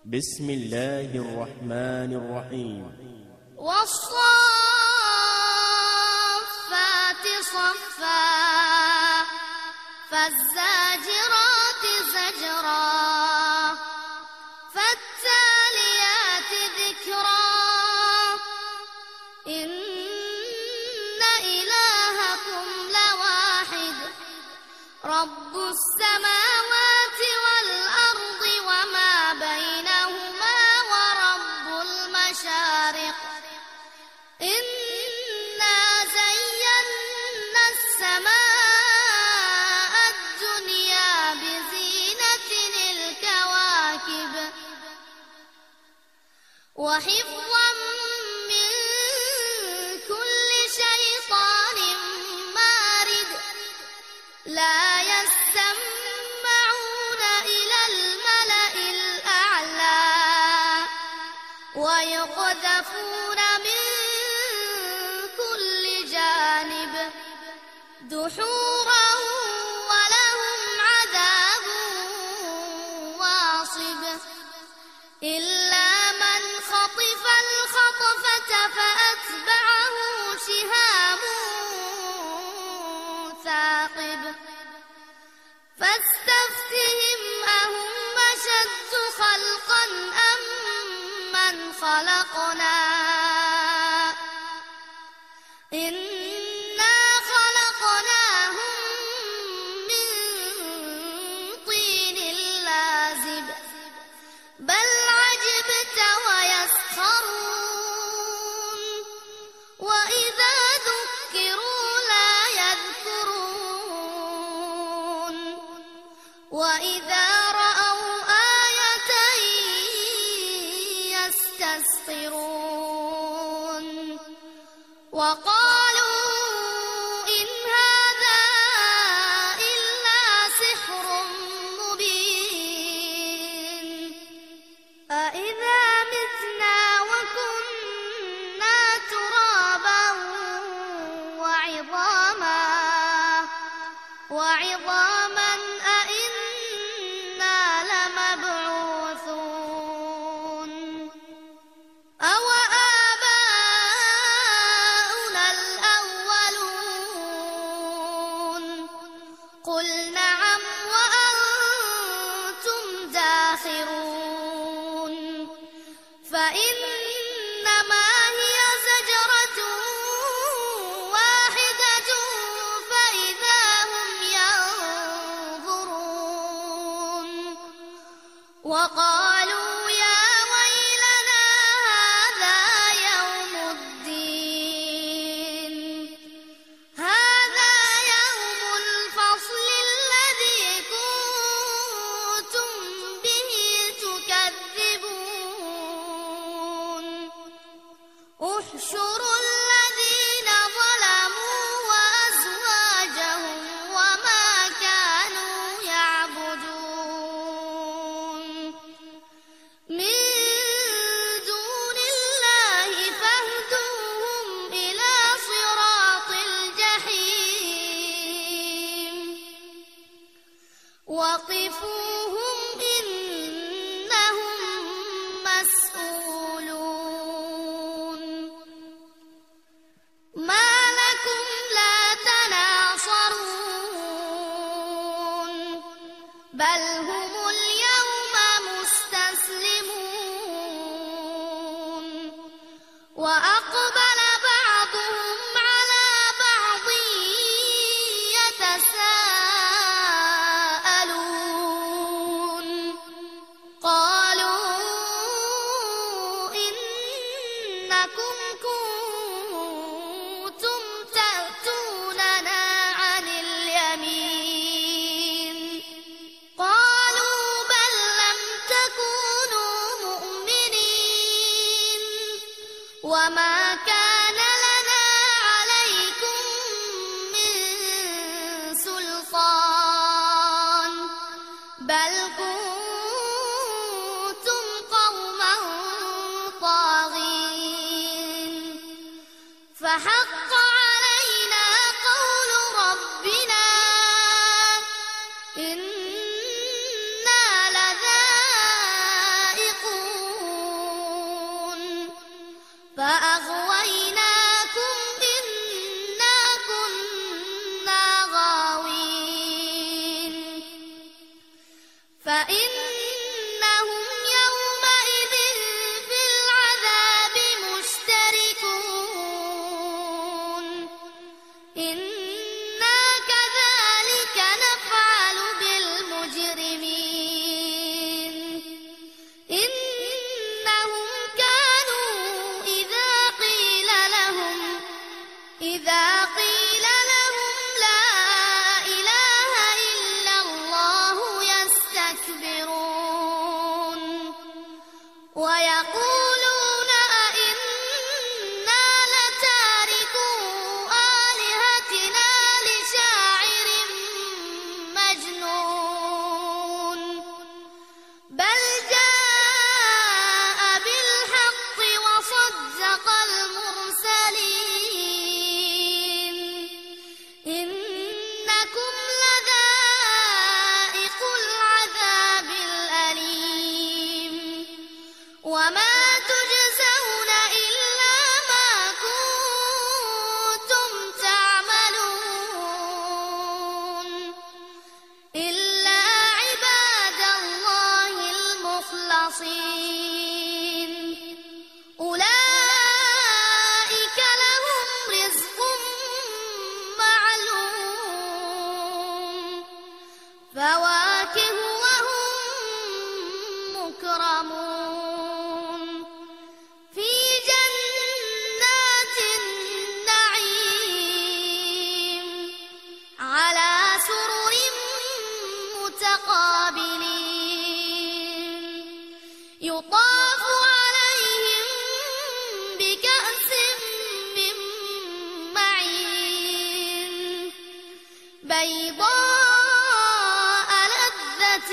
بسم الله الرحمن الرحيم. والصافات صفا فالزاجرات زجرا فالتاليات ذكرا إن إلهكم لواحد رب السماوات والأرض وما بينهما ورب المشارق إنا زينا السماء الدنيا بزينة الكواكب وحفظا من كل شيطان مارد لا يسمعون إلى الملأ الأعلى ويقذفون من كل جانب دحورا ولهم عذاب واصب إلا من خطف الخطفة فأتبعه شهاب ثاقب فاستفتهم أهم أشد خلقا أم من خلقنا إنا خلقناهم من طين لازب بل عجبت ويسخرون وإذا ذكروا لا يذكرون وإذا رأوا آية يستسخرون وقالوا إن هذا إلا سحر مبين أإذا متنا وكنا ترابا وعظاما أإنا لمبعوثون أو آباؤنا الأولون قل نعم وأنتم داخرون فإنما هي زجرة واحدة فإذا هم ينظرون وقالوا يا ويلنا هذا يوم الدين هذا يوم الفصل الذي كنتم به تكذبون احشروا الذين ظلموا وأزواجهم وما كانوا يعبدون من دون الله فاهدوهم إلى صراط الجحيم وقفوهم إنهم مسؤولون ما لكم لا تناصرون بل هم اليوم مستسلمون وأقبل بعضهم على بعض يتساءلون قالوا إنكم كنتم تأتوننا عن اليمين قالوا بل لم تكونوا مؤمنين وما كان لنا عليكم من سلطان بل كنتم قوما طاغين فحق علينا قول ربنا إنا لذائقون فأغويناكم إنا كنا غاوين فإنهم يومئذ في العذاب مشتركون إنا كذلك نفعل بالمجرمين إنهم كانوا إذا قيل لهم لا إله إلا الله يستكبرون ويقولون أئنا لتاركو آلهتنا لشاعر مجنون بل جاء بالحق وصدق المرسلين إنكم لذائق العذاب الأليم وما تجزون إلا ما كنتم تعملون إلا عباد الله المخلصين أولئك لهم رزق معلوم فواكه وهم مكرمون في جنات النعيم على سرر متقابلين يطاف عليهم بكأس من معين بيضاء لذة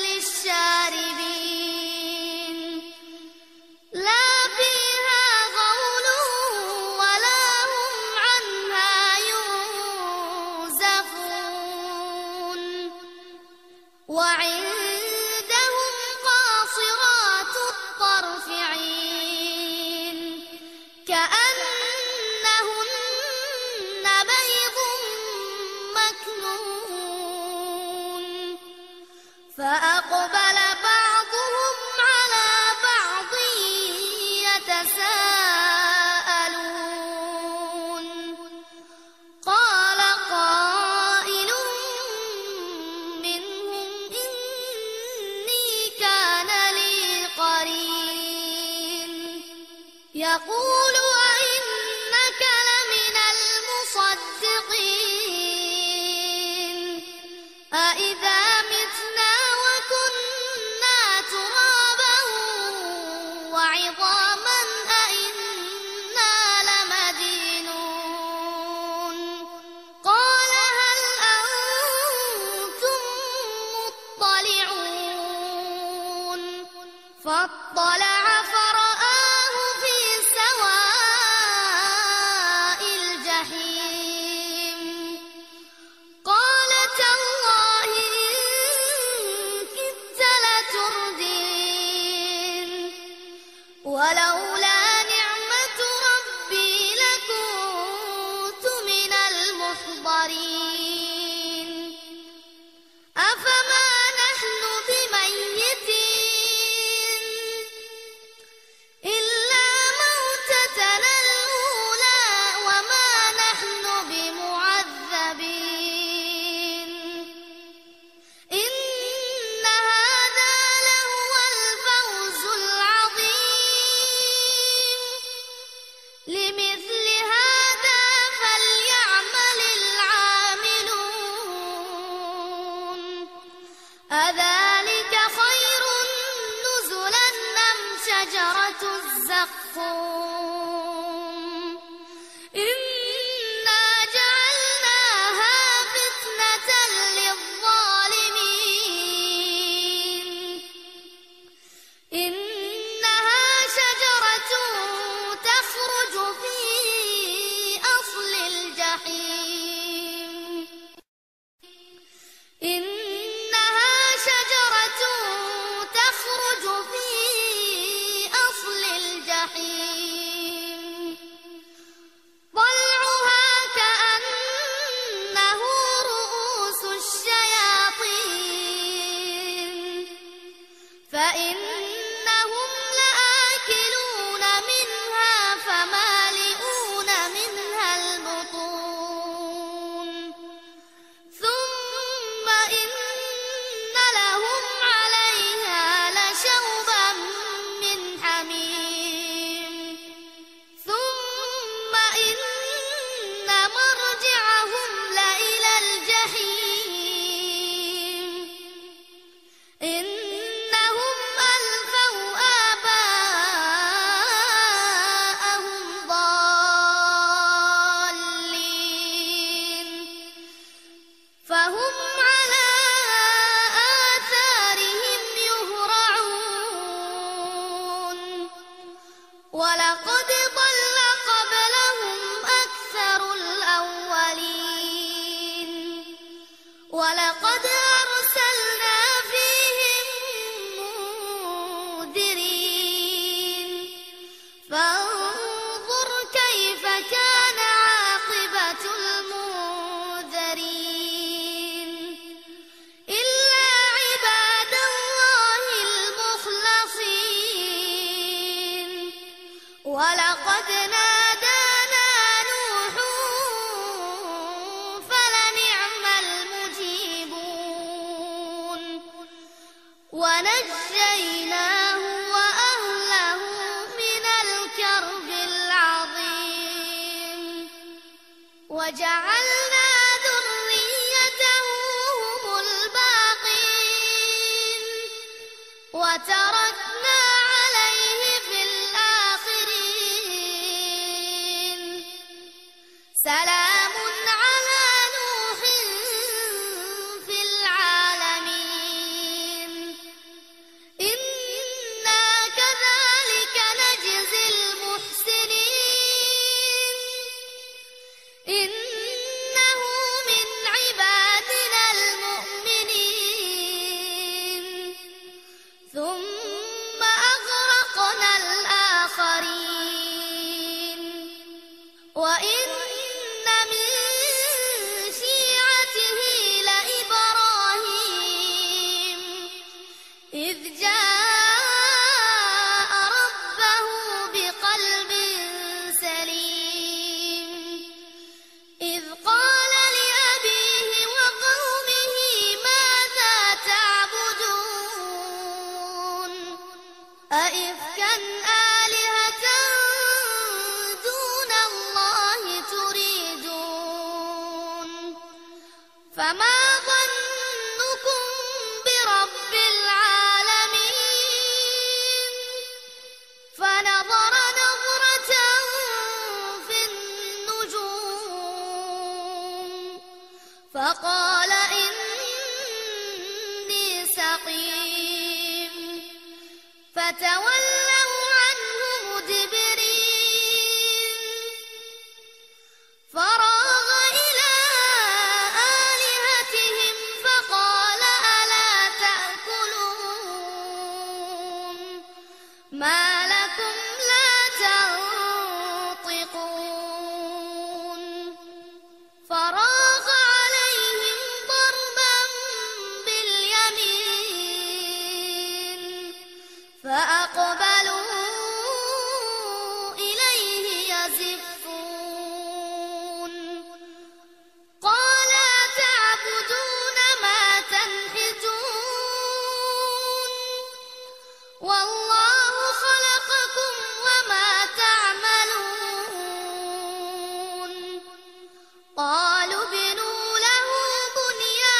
للشاربين لا فيها غول ولا هم عنها ينزفون وعندهم قاصرات الطرف عين كأنهن بيض مكنون فأقبل بعضهم على بعض يتساءلون قال قائل منهم إني كان لي قرين يقول أئنك لمن المصدقين أئذا متنا وكنا ترابا وعظاما أئنا لمدينون قال هل أنتم مطلعون فاطلع فرآه في سواء الجحيم قال تالله إن كدت لتردين ولولا نعمة ربي لكنت من المحضرين أفما نحن بميتين إلا موتتنا الأولى وما نحن بمعذبين إن هذا لهو الفوز العظيم لمثل هذا فليعمل العاملون أذلك خير نزلا أم شجرة الزقوم إنا جعلناها فتنة للظالمين إنها شجرة تخرج في أصل الجحيم إنها شجرة تخرج في أصل الجحيم فإنهم لآكلون منها فمالئون منها البطون ثم إن لهم عليها لشوبا من حميم ثم إن مرجعهم لإلى الجحيم إنهم ألفوا آباءهم ضالين فهم على آثارهم يهرعون ولقد ضل قبلهم أكثر الأولين ولقد أرسلنا فيهم منذرين فانظر كيف كان عاقبة المنذرين إلا عباد الله المخلصين ولقد نادانا نوح فلنعم المجيبون ونجيناه وأهله من الكرب العظيم وجعلنا ذريته هم الباقين وتركنا عليه في الآخرين سلام على نوح في العالمين إنا كذلك نجزي المحسنين إنه من عبادنا المؤمنين ثم أغرقنا الآخرين وإن من شيعته لإبراهيم إذ جاء ربه بقلب سليم إذ قال لأبيه وقومه ماذا تعبدون أئفكا آلهة دون الله تريدون فما ظنكم برب العالمين فنظر نظرة في النجوم فقال إني سقيم فتولوا عنه مدبرين فراغ إلى آلهتهم فقال ألا تأكلون ما لكم لا تنطقون فراغ عليهم ضربا باليمين فأقبلوا إليه يزفون قال تعبدون ما تنحتون والله خلقكم وما تعملون قالوا ابنوا له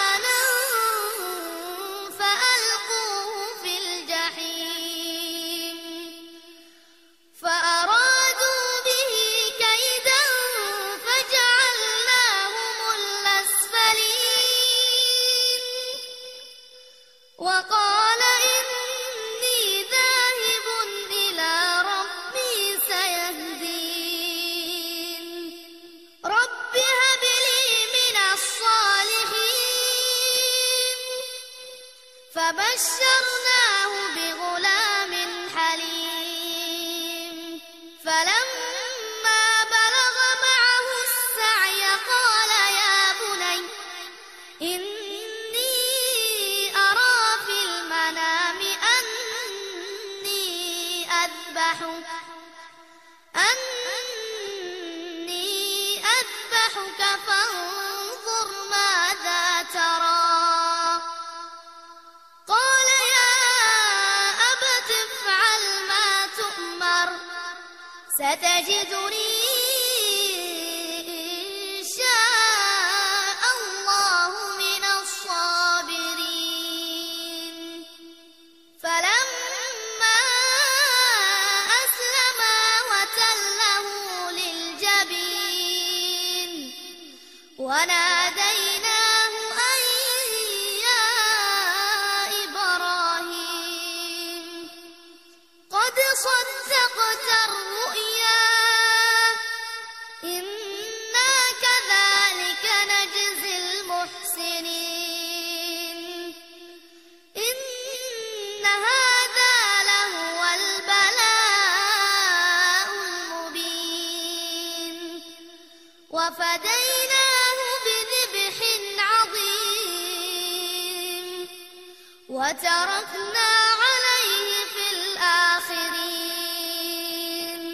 بنيانا فألقوه في الجحيم أذبحك فانظر ماذا ترى. قال يا أبت افعل ما تؤمر ستجدني إن شاء الله من الصابرين. فلما أسلما وتله للجبين وناديناه أن يا إبراهيم قد صدقت الرؤيا إنا كذلك نجزي المحسنين. إن هذا لهو البلاء المبين. وفديناه بذبح عظيم وتركنا عليه في الآخرين.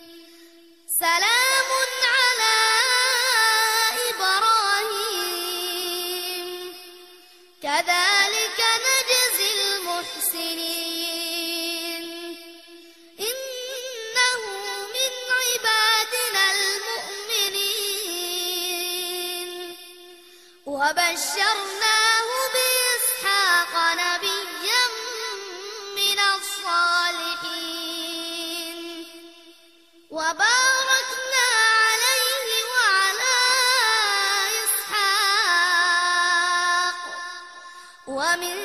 سلام على إبراهيم كذلك نجزي المحسنين. إنه من عبادنا المؤمنين. وبشرناه بإسحاق نبيا من الصالحين. وباركنا عليه وعلى إسحاق ومن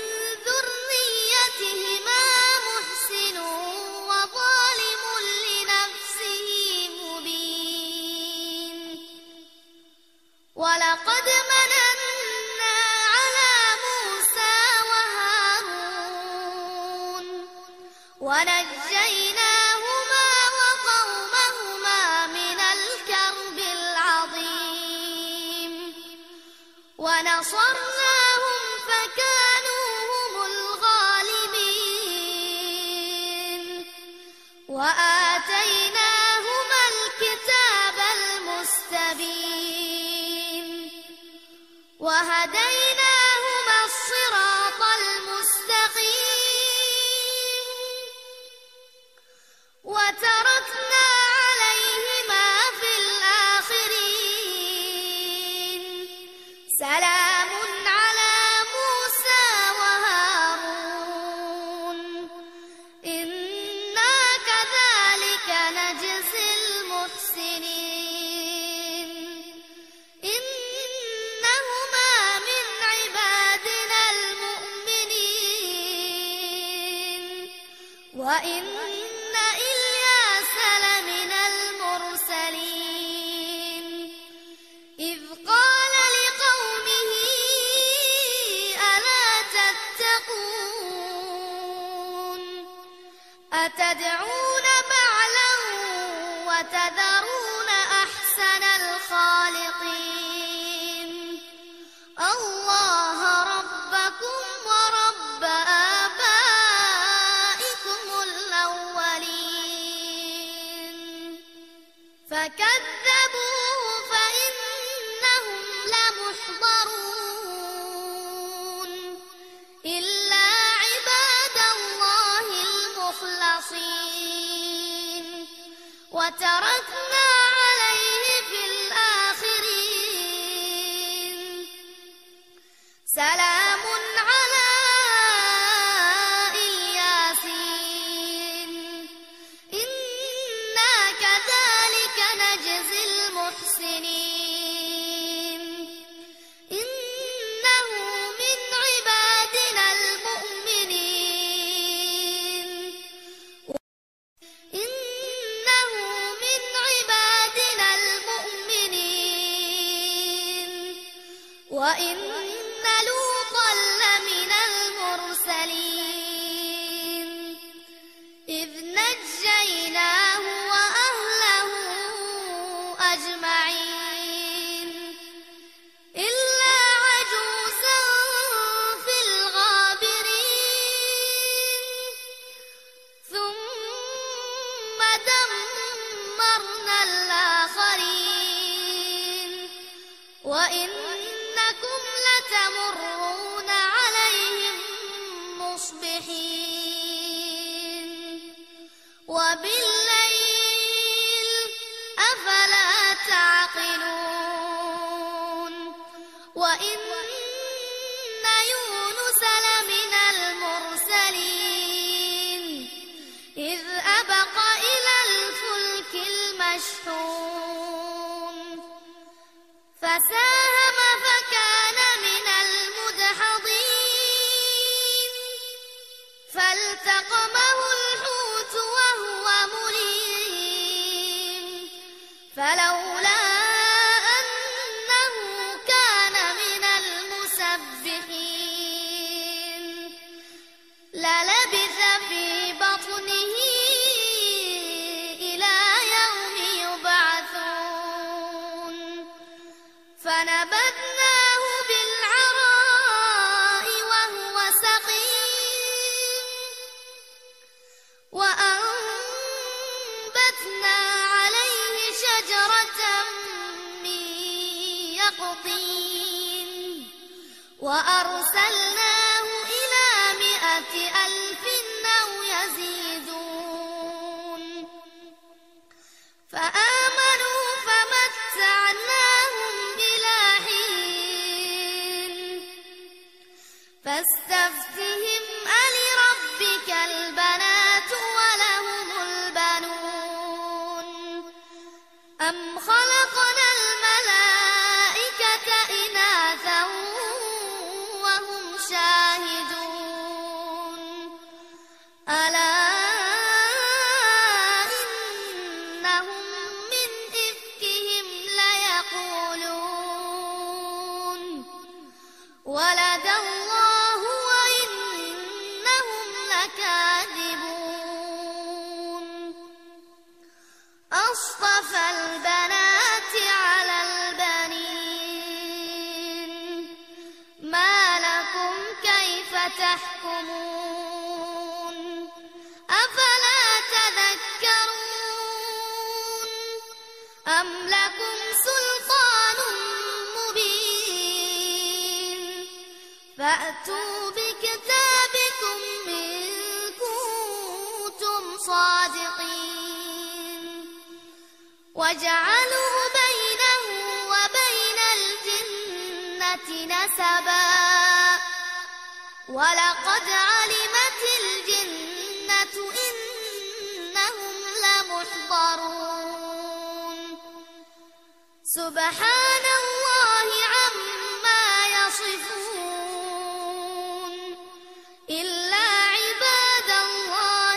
ذريتهما محسن وظالم لنفسه مبين. ولقد مننا على موسى وهارون ونجيناهما وقومهما من الكرب العظيم. ونصرناهم فكانوا هم الغالبين. وآتيناهما الكتاب المستبين. وهديناهما الصراط المستقيم. وتركنا عليهما في الآخرين. سلام على موسى وهارون إنا كذلك نجزي المحسنين. إنهما من عبادنا المؤمنين. وإن إلياس لمن المرسلين. إذ قال لقومه ألا تتقون أتدعون بعلا وتذرون أحسن الخالقين الله ربكم ورب آبائكم الأولين. فكذبوه فإنهم لمحضرون إلا عباد الله المخلصين. وتركنا عليه في الآخرين. سلام على الياسين. إنا كذلك نجزي المحسنين. إنه من عبادنا المؤمنين. إنه من عبادنا المؤمنين. وإن لوطا لمن المرسلين. إذ نجيناه وأهله أجمعين إلا عجوزا في الغابرين. ثم دمرنا الآخرين وإنكم لتمرون عليهم مصبحين وبالليل أفلا تعقلون وإن يونس لمن المرسلين إذ أبق إلى الفلك المشحون فساهم فكان من المدحضين فالتقمه الحوت وهو مليم فلولا أنه كان من المسبحين للبث في بطنه إلى يوم يبعثون فنبذناه بالعراء وهو سقيم وأنبتنا عليه شجرة من يقطين وأرسلناه إلى 100,000 أو يزيدون فآمنوا فمتعناهم إلى حين فاستفتهم ألربك البنات ولهم البنون أم خلقنا الملائكة إناثا وهم شاهدون ألا إنهم من إفكهم ليقولون ولد الله وإنهم لكاذبون أصطفى البنات على البنين ما لكم كيف تحكمون أفلا تذكرون أم لكم سلطان مبين فأتوا بكتابكم إن كنتم صادقين وجعلوا بينه وبين الجنة نسبا ولقد علمت الجنة إنهم لمحضرون سبحان الله عما يصفون إلا عباد الله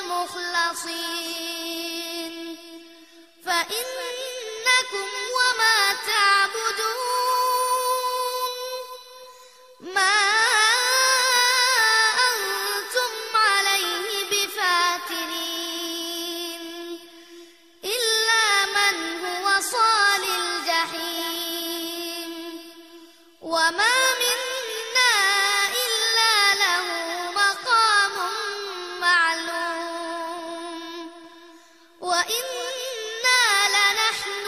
المخلصين فإنكم وما تعبدون ما أنتم عليه بفاتنين إلا من هو صال الجحيم وما منا إلا له مقام معلوم وإنا لنحن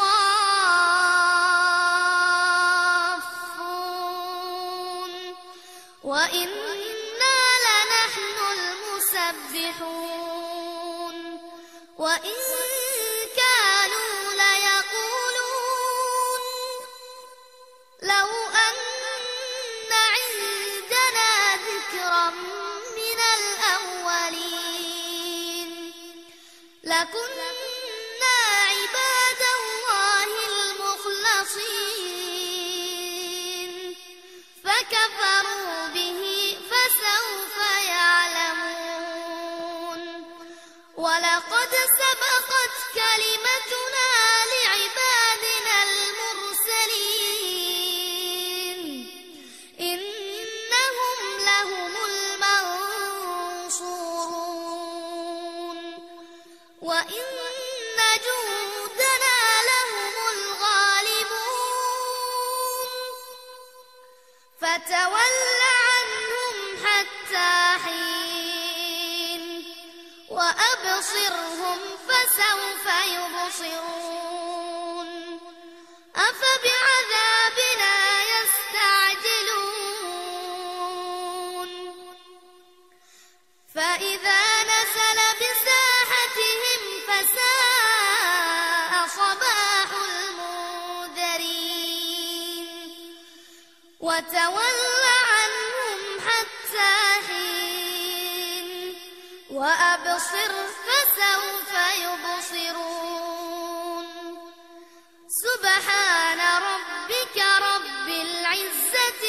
الصافون وإنا لنحن المسبحون وإن كانوا ليقولون لو أن عندنا ذكرا من الأولين لكنا عباد الله المخلصين فكفروا به فسوف يعلمون ولقد سبقت كلمتنا لعبادنا المرسلين إنهم لهم المنصورون وإن جندنا لهم الغالبون فتول عنهم حتى حين وأبصرهم فسوف يبصرون أفبعذابنا يستعجلون فإذا نزل بساحتهم فساء صباح المنذرين وتول عنهم حتى حين وأبصر فسوف يبصرون سبحان ربك رب العزة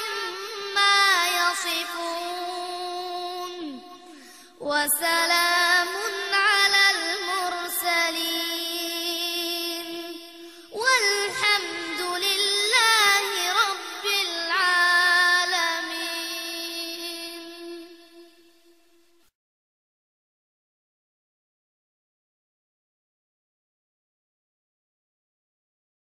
عما يصفون وسلام